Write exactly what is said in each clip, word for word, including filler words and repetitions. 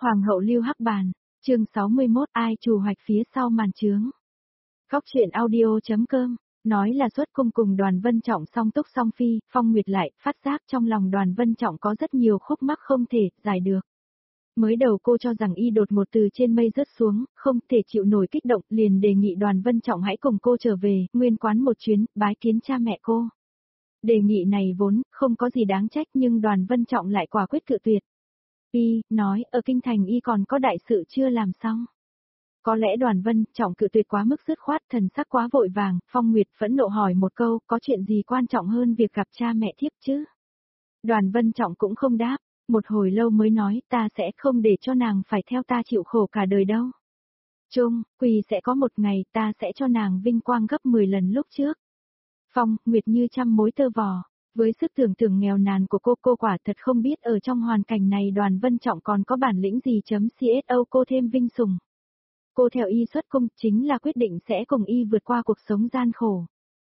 Hoàng hậu Lưu Hắc Bàn, chương sáu mươi mốt ai trù hoạch phía sau màn trướng. Góc truyện audio.com, nói là xuất cung cùng Đoàn Vân Trọng song túc song phi, Phong Nguyệt lại phát giác trong lòng Đoàn Vân Trọng có rất nhiều khúc mắc không thể giải được. Mới đầu cô cho rằng y đột một từ trên mây rớt xuống, không thể chịu nổi kích động, liền đề nghị Đoàn Vân Trọng hãy cùng cô trở về, nguyên quán một chuyến, bái kiến cha mẹ cô. Đề nghị này vốn không có gì đáng trách nhưng Đoàn Vân Trọng lại quả quyết cự tuyệt. Y nói ở kinh thành y còn có đại sự chưa làm xong. Có lẽ Đoàn Vân Trọng cự tuyệt quá mức dứt khoát, thần sắc quá vội vàng, Phong Nguyệt phẫn nộ hỏi một câu, có chuyện gì quan trọng hơn việc gặp cha mẹ thiếp chứ? Đoàn Vân Trọng cũng không đáp, một hồi lâu mới nói, ta sẽ không để cho nàng phải theo ta chịu khổ cả đời đâu. Trung, quỳ sẽ có một ngày ta sẽ cho nàng vinh quang gấp mười lần lúc trước. Phong Nguyệt như trăm mối tơ vò. Với sức tưởng tượng nghèo nàn của cô, cô quả thật không biết ở trong hoàn cảnh này Đoàn Vân Trọng còn có bản lĩnh gì chấm xô cô thêm vinh sủng. Cô theo y xuất cung chính là quyết định sẽ cùng y vượt qua cuộc sống gian khổ.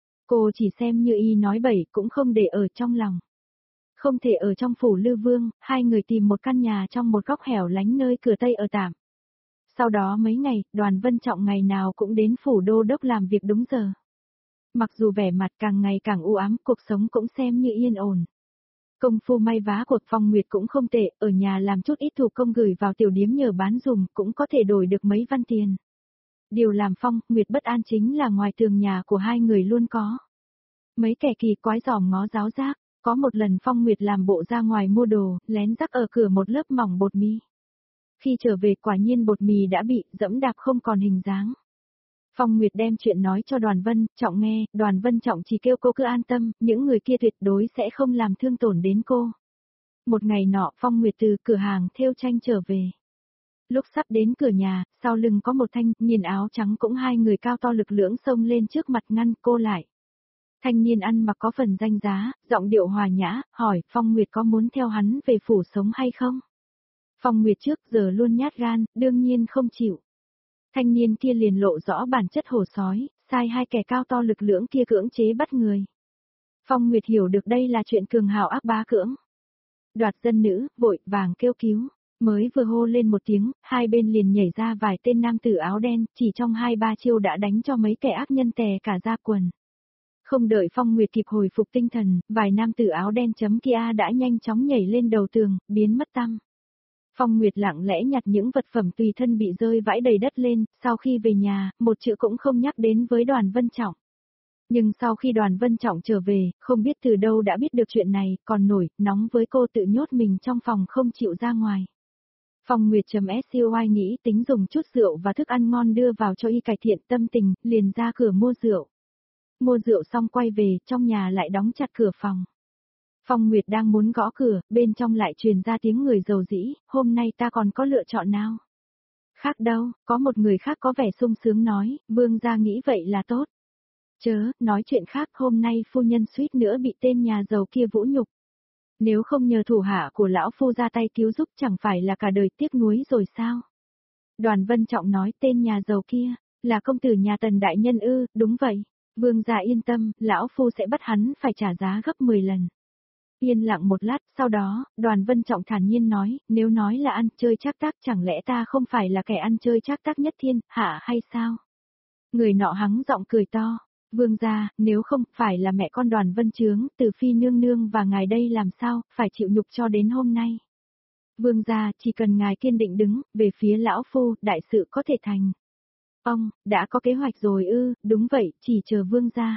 Cô chỉ xem như y nói bậy cũng không để ở trong lòng. Không thể ở trong phủ Lư Vương, hai người tìm một căn nhà trong một góc hẻo lánh nơi cửa Tây ở tạm. Sau đó mấy ngày, Đoàn Vân Trọng ngày nào cũng đến phủ đô đốc làm việc đúng giờ. Mặc dù vẻ mặt càng ngày càng u ám, cuộc sống cũng xem như yên ổn. Công phu may vá của Phong Nguyệt cũng không tệ, ở nhà làm chút ít thủ công gửi vào tiểu điếm nhờ bán dùm cũng có thể đổi được mấy văn tiền. Điều làm Phong Nguyệt bất an chính là ngoài tường nhà của hai người luôn có mấy kẻ kỳ quái dòm ngó giáo giác. Có một lần Phong Nguyệt làm bộ ra ngoài mua đồ, lén rắc ở cửa một lớp mỏng bột mì. Khi trở về quả nhiên bột mì đã bị dẫm đạp không còn hình dáng. Phong Nguyệt đem chuyện nói cho Đoàn Vân Trọng nghe, Đoàn Vân Trọng chỉ kêu cô cứ an tâm, những người kia tuyệt đối sẽ không làm thương tổn đến cô. Một ngày nọ Phong Nguyệt từ cửa hàng thêu tranh trở về. Lúc sắp đến cửa nhà, sau lưng có một thanh niên áo trắng cũng hai người cao to lực lưỡng xông lên trước mặt ngăn cô lại. Thanh niên ăn mặc có phần danh giá, giọng điệu hòa nhã, hỏi Phong Nguyệt có muốn theo hắn về phủ sống hay không? Phong Nguyệt trước giờ luôn nhát gan, đương nhiên không chịu. Thanh niên kia liền lộ rõ bản chất hổ sói, sai hai kẻ cao to lực lưỡng kia cưỡng chế bắt người. Phong Nguyệt hiểu được đây là chuyện cường hào ác bá cưỡng đoạt dân nữ, vội vàng kêu cứu, mới vừa hô lên một tiếng, hai bên liền nhảy ra vài tên nam tử áo đen, chỉ trong hai ba chiêu đã đánh cho mấy kẻ ác nhân tè cả da quần. Không đợi Phong Nguyệt kịp hồi phục tinh thần, vài nam tử áo đen chấm kia đã nhanh chóng nhảy lên đầu tường, biến mất tăm. Phong Nguyệt lặng lẽ nhặt những vật phẩm tùy thân bị rơi vãi đầy đất lên, sau khi về nhà, một chữ cũng không nhắc đến với Đoàn Vân Trọng. Nhưng sau khi Đoàn Vân Trọng trở về, không biết từ đâu đã biết được chuyện này, còn nổi, nóng với cô tự nhốt mình trong phòng không chịu ra ngoài. Phong Nguyệt chấm soi nghĩ tính dùng chút rượu và thức ăn ngon đưa vào cho y cải thiện tâm tình, liền ra cửa mua rượu. Mua rượu xong quay về, trong nhà lại đóng chặt cửa phòng. Phong Nguyệt đang muốn gõ cửa, bên trong lại truyền ra tiếng người dầu dĩ, hôm nay ta còn có lựa chọn nào? Khác đâu, có một người khác có vẻ sung sướng nói, vương gia nghĩ vậy là tốt. Chớ, nói chuyện khác, hôm nay phu nhân suýt nữa bị tên nhà giàu kia vũ nhục. Nếu không nhờ thủ hạ của lão phu ra tay cứu giúp chẳng phải là cả đời tiếc nuối rồi sao? Đoàn Vân Trọng nói tên nhà giàu kia, là công tử nhà Tần đại nhân ư, đúng vậy. Vương gia yên tâm, lão phu sẽ bắt hắn phải trả giá gấp mười lần. Yên lặng một lát, sau đó, Đoàn Vân Trọng thản nhiên nói, nếu nói là ăn chơi trác tác chẳng lẽ ta không phải là kẻ ăn chơi trác tác nhất thiên, hạ hay sao? Người nọ hắng giọng cười to, vương gia, nếu không phải là mẹ con Đoàn Vân Chướng, từ phi nương nương và ngài đây làm sao, phải chịu nhục cho đến hôm nay. Vương gia, chỉ cần ngài kiên định đứng, về phía lão phu, đại sự có thể thành. Ông, đã có kế hoạch rồi ư, đúng vậy, chỉ chờ vương gia.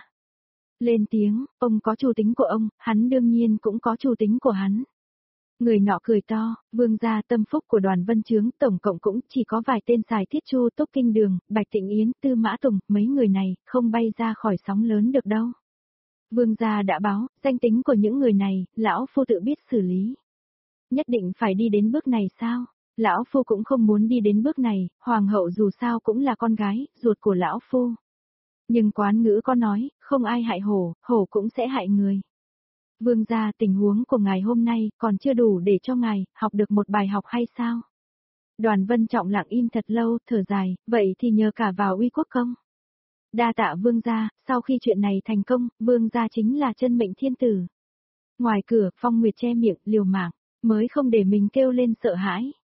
Lên tiếng, ông có chủ tính của ông, hắn đương nhiên cũng có chủ tính của hắn. Người nọ cười to, vương gia tâm phúc của Đoàn Vân Chướng tổng cộng cũng chỉ có vài tên xài thiết chu Túc Kinh Đường, Bạch Tịnh Yến, Tư Mã Tùng, mấy người này không bay ra khỏi sóng lớn được đâu. Vương gia đã báo, danh tính của những người này, lão phu tự biết xử lý. Nhất định phải đi đến bước này sao? Lão phu cũng không muốn đi đến bước này, hoàng hậu dù sao cũng là con gái, ruột của lão phu. Nhưng quán ngữ có nói, không ai hại hổ, hổ cũng sẽ hại người. Vương gia, tình huống của ngài hôm nay còn chưa đủ để cho ngài học được một bài học hay sao? Đoàn Vân Trọng lặng im thật lâu, thở dài, vậy thì nhờ cả vào uy quốc công. Đa tạ vương gia, sau khi chuyện này thành công, vương gia chính là chân mệnh thiên tử. Ngoài cửa, Phong Nguyệt che miệng, liều mạng, mới không để mình kêu lên sợ hãi.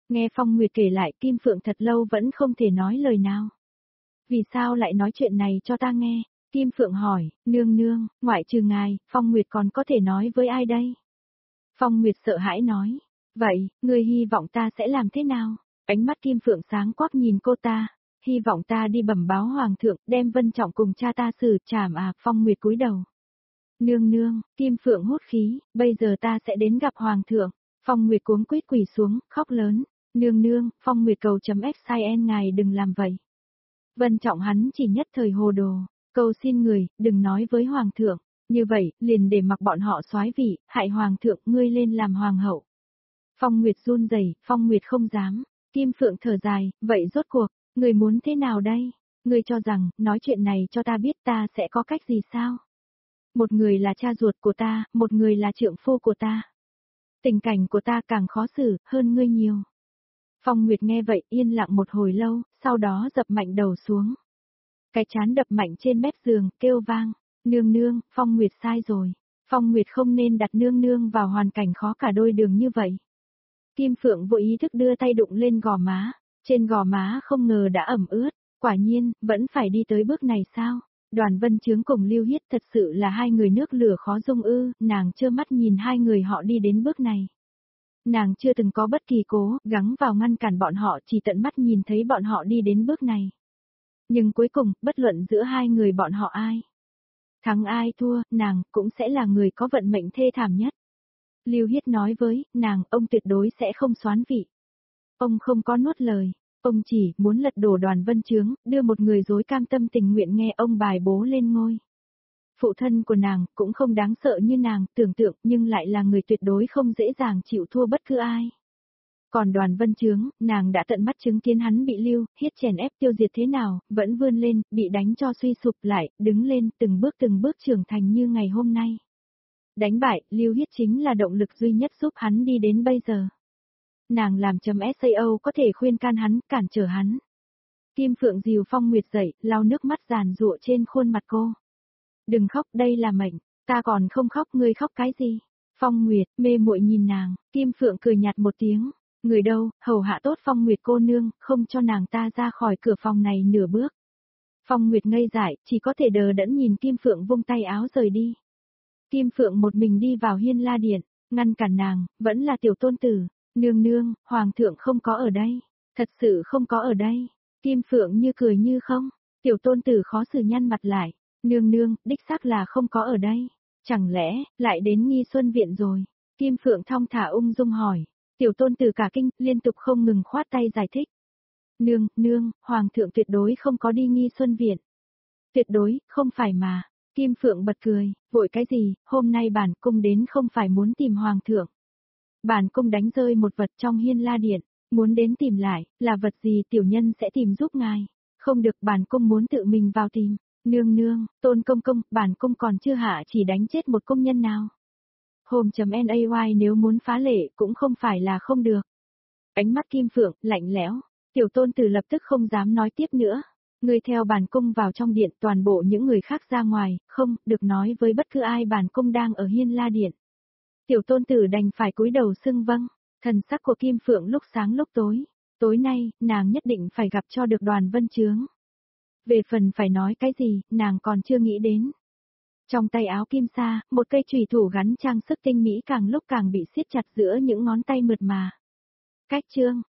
Nghe Phong Nguyệt kể lại Kim Phượng thật lâu vẫn không thể nói lời nào. Vì sao lại nói chuyện này cho ta nghe? Kim Phượng hỏi, nương nương, ngoại trừ ngài, Phong Nguyệt còn có thể nói với ai đây? Phong Nguyệt sợ hãi nói, vậy, ngươi hy vọng ta sẽ làm thế nào? Ánh mắt Kim Phượng sáng quắc nhìn cô ta, hy vọng ta đi bẩm báo Hoàng thượng, đem Vân Trọng cùng cha ta xử trảm à, Phong Nguyệt cúi đầu. Nương nương, Kim Phượng hút khí, bây giờ ta sẽ đến gặp Hoàng thượng. Phong Nguyệt cuống quýt quỳ xuống, khóc lớn, nương nương, Phong Nguyệt cầu chấm F ngài đừng làm vậy. Vân Trọng hắn chỉ nhất thời hồ đồ, cầu xin người, đừng nói với Hoàng thượng, như vậy, liền để mặc bọn họ soái vị, hại Hoàng thượng, ngươi lên làm Hoàng hậu. Phong Nguyệt run rẩy, Phong Nguyệt không dám, Kim Phượng thở dài, vậy rốt cuộc, người muốn thế nào đây? Ngươi cho rằng, nói chuyện này cho ta biết ta sẽ có cách gì sao? Một người là cha ruột của ta, một người là trượng phu của ta. Tình cảnh của ta càng khó xử, hơn ngươi nhiều. Phong Nguyệt nghe vậy yên lặng một hồi lâu, sau đó dập mạnh đầu xuống. Cái chán đập mạnh trên mép giường, kêu vang, nương nương, Phong Nguyệt sai rồi. Phong Nguyệt không nên đặt nương nương vào hoàn cảnh khó cả đôi đường như vậy. Kim Phượng vô ý thức đưa tay đụng lên gò má, trên gò má không ngờ đã ẩm ướt, quả nhiên, vẫn phải đi tới bước này sao? Đoàn Vân Chướng cùng Lưu Hiết thật sự là hai người nước lửa khó dung ư, nàng trơ mắt nhìn hai người họ đi đến bước này. Nàng chưa từng có bất kỳ cố gắng vào ngăn cản bọn họ, chỉ tận mắt nhìn thấy bọn họ đi đến bước này. Nhưng cuối cùng, bất luận giữa hai người bọn họ ai thắng ai thua, nàng cũng sẽ là người có vận mệnh thê thảm nhất. Lưu Hiết nói với nàng, ông tuyệt đối sẽ không soán vị. Ông không có nuốt lời, ông chỉ muốn lật đổ Đoàn Vân Chướng, đưa một người dối cam tâm tình nguyện nghe ông bài bố lên ngôi. Phụ thân của nàng cũng không đáng sợ như nàng tưởng tượng, nhưng lại là người tuyệt đối không dễ dàng chịu thua bất cứ ai. Còn Đoàn Vân Chướng, nàng đã tận mắt chứng kiến hắn bị Lưu Hiết chèn ép tiêu diệt thế nào, vẫn vươn lên, bị đánh cho suy sụp lại, đứng lên, từng bước từng bước trưởng thành như ngày hôm nay. Đánh bại, Lưu Hiết chính là động lực duy nhất giúp hắn đi đến bây giờ. Nàng làm chấm sao có thể khuyên can hắn, cản trở hắn. Kim Phượng dìu Phong Nguyệt dậy, lau nước mắt giàn giụa trên khuôn mặt cô. Đừng khóc, đây là mệnh, ta còn không khóc, ngươi khóc cái gì? Phong Nguyệt, mê muội nhìn nàng, Kim Phượng cười nhạt một tiếng, người đâu, hầu hạ tốt Phong Nguyệt cô nương, không cho nàng ta ra khỏi cửa phòng này nửa bước. Phong Nguyệt ngây dại, chỉ có thể đờ đẫn nhìn Kim Phượng vung tay áo rời đi. Kim Phượng một mình đi vào Hiên La Điện, ngăn cản nàng, vẫn là tiểu tôn tử, nương nương, Hoàng thượng không có ở đây, thật sự không có ở đây. Kim Phượng như cười như không, tiểu tôn tử khó xử nhăn mặt lại, nương nương, đích xác là không có ở đây, chẳng lẽ, lại đến Nghi Xuân Viện rồi. Kim Phượng thong thả ung dung hỏi, tiểu tôn tử cả kinh, liên tục không ngừng khoát tay giải thích. Nương, nương, Hoàng thượng tuyệt đối không có đi Nghi Xuân Viện. Tuyệt đối, không phải mà. Kim Phượng bật cười, vội cái gì, hôm nay bản cung đến không phải muốn tìm Hoàng thượng. Bản cung đánh rơi một vật trong Hiên La Điện, muốn đến tìm lại, là vật gì tiểu nhân sẽ tìm giúp ngài. Không được, bản cung muốn tự mình vào tìm. Nương nương, Tôn công công, bản cung còn chưa hạ chỉ đánh chết một công nhân nào. Home.nay nếu muốn phá lệ cũng không phải là không được. Ánh mắt Kim Phượng, lạnh lẽo, tiểu tôn tử lập tức không dám nói tiếp nữa. Người theo bản cung vào trong điện, toàn bộ những người khác ra ngoài, không, được nói với bất cứ ai bản cung đang ở Hiên La Điện. Tiểu tôn tử đành phải cúi đầu xưng vâng, thần sắc của Kim Phượng lúc sáng lúc tối. Tối nay, nàng nhất định phải gặp cho được Đoàn Vân Chướng. Về phần phải nói cái gì, nàng còn chưa nghĩ đến. Trong tay áo kim sa, một cây chùy thủ gắn trang sức tinh mỹ càng lúc càng bị siết chặt giữa những ngón tay mượt mà. Cách chương